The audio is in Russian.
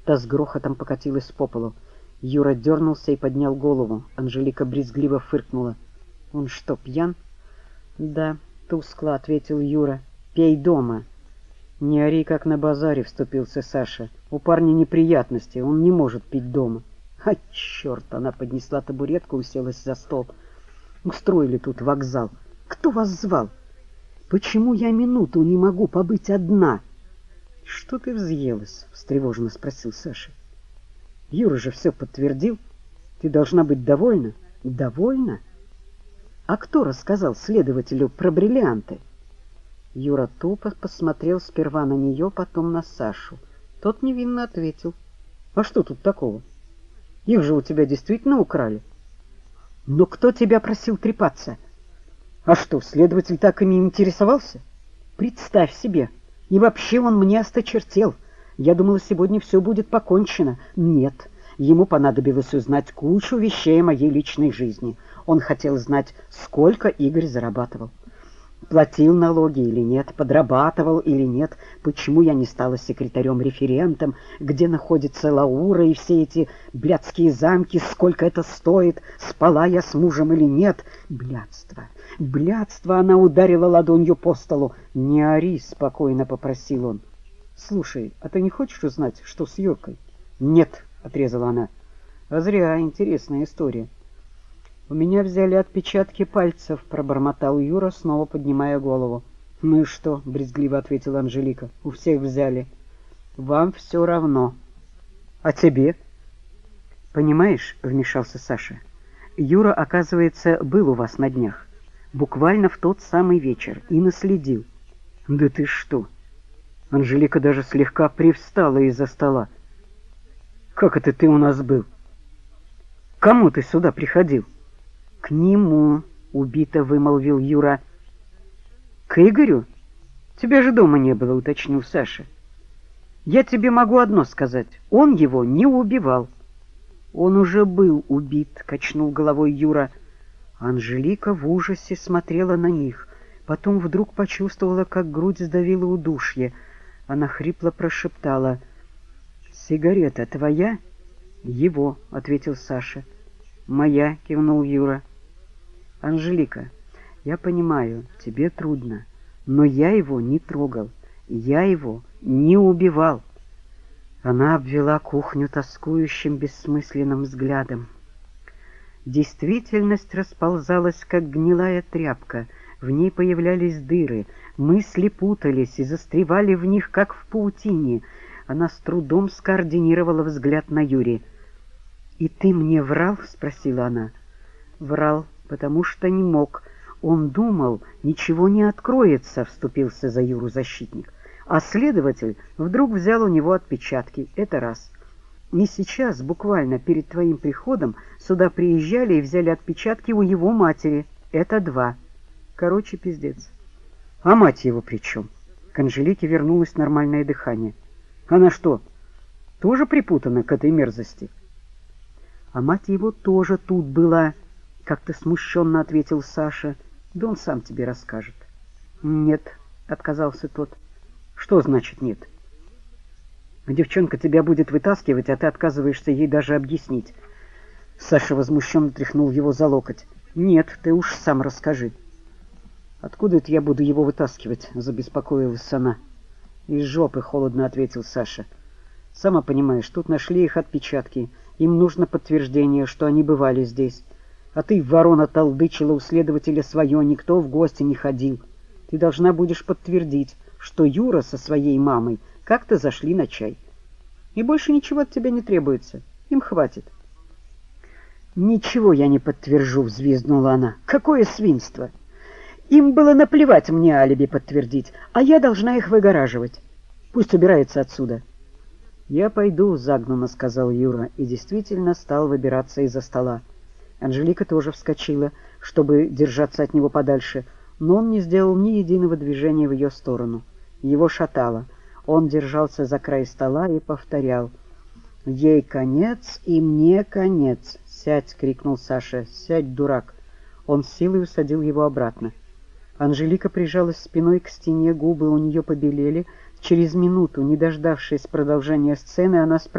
Та с грохотом покатилась по полу. Юра дернулся и поднял голову. Анжелика брезгливо фыркнула. «Он что, пьян?» «Да», — тускло ответил Юра. «Пей дома». «Не ори, как на базаре», — вступился Саша. «У парня неприятности, он не может пить дома». «А, черт!» — она поднесла табуретку и уселась за стол. «Устроили тут вокзал. Кто вас звал? Почему я минуту не могу побыть одна?» «Что ты взъелась?» — встревоженно спросил Саша. «Юра же все подтвердил. Ты должна быть довольна». «Довольна? А кто рассказал следователю про бриллианты?» Юра тупо посмотрел сперва на нее, потом на Сашу. Тот невинно ответил. «А что тут такого? Их же у тебя действительно украли». «Но кто тебя просил трепаться?» «А что, следователь так ими интересовался?» «Представь себе! И вообще он мне осточертел. Я думала, сегодня все будет покончено. Нет, ему понадобилось узнать кучу вещей о моей личной жизни. Он хотел знать, сколько Игорь зарабатывал. Платил налоги или нет, подрабатывал или нет, почему я не стала секретарем-референтом, где находится Лаура и все эти блядские замки, сколько это стоит, спала я с мужем или нет. Блядство, блядство!» Она ударила ладонью по столу. «Не ори», — спокойно попросил он. «Слушай, а ты не хочешь узнать, что с Юркой?» «Нет», — отрезала она. «А зря, интересная история». «У меня взяли отпечатки пальцев», — пробормотал Юра, снова поднимая голову. «Ну и что?» — брезгливо ответила Анжелика. «У всех взяли. Вам все равно. А тебе?» «Понимаешь», — вмешался Саша, — «Юра, оказывается, был у вас на днях. Буквально в тот самый вечер. И наследил». «Да ты что?» Анжелика даже слегка привстала из-за стола. «Как это ты у нас был? Кому ты сюда приходил?» «К нему», — убито вымолвил Юра. «К Игорю? Тебя же дома не было», — уточнил Саша. «Я тебе могу одно сказать. Он его не убивал». «Он уже был убит», — качнул головой Юра. Анжелика в ужасе смотрела на них. Потом вдруг почувствовала, как грудь сдавила удушье. Она хрипло прошептала: «Сигарета твоя?» «Его», — ответил Саша. «Моя», — кивнул Юра. «Анжелика, я понимаю, тебе трудно, но я его не трогал, я его не убивал». Она обвела кухню тоскующим, бессмысленным взглядом. Действительность расползалась, как гнилая тряпка, в ней появлялись дыры, мысли путались и застревали в них, как в паутине. Она с трудом скоординировала взгляд на Юрия. «И ты мне врал?» — спросила она. «Врал, потому что не мог. Он думал, ничего не откроется», — вступился за Юру защитник. «А следователь вдруг взял у него отпечатки. Это раз. И сейчас, буквально перед твоим приходом, сюда приезжали и взяли отпечатки у его матери. Это два. Короче, пиздец». «А мать его при чем?» К Анжелике вернулось нормальное дыхание. «Она что, тоже припутана к этой мерзости?» «А мать его тоже тут была», — как-то смущенно ответил Саша. «Да он сам тебе расскажет». «Нет», — отказался тот. «Что значит нет?» «Девчонка тебя будет вытаскивать, а ты отказываешься ей даже объяснить». Саша возмущенно тряхнул его за локоть. «Нет, ты уж сам расскажи». «Откуда это я буду его вытаскивать?» — забеспокоилась она. «Из жопы», — холодно ответил Саша. «Сама понимаешь, тут нашли их отпечатки. Им нужно подтверждение, что они бывали здесь. А ты, ворона, толдычила у следователя свое, никто в гости не ходил. Ты должна будешь подтвердить, что Юра со своей мамой как-то зашли на чай. И больше ничего от тебя не требуется. Им хватит». «Ничего я не подтвержу», — взвизгнула она. «Какое свинство! Им было наплевать мне алиби подтвердить, а я должна их выгораживать. Пусть убирается отсюда». «Я пойду», — загнанно сказал Юра, и действительно стал выбираться из-за стола. Анжелика тоже вскочила, чтобы держаться от него подальше, но он не сделал ни единого движения в ее сторону. Его шатало. Он держался за край стола и повторял: «Ей конец, и мне конец». «Сядь!» — крикнул Саша. «Сядь, дурак!» Он с силой усадил его обратно. Анжелика прижалась спиной к стене, губы у нее побелели. Через минуту, не дождавшись продолжения сцены, она спросила: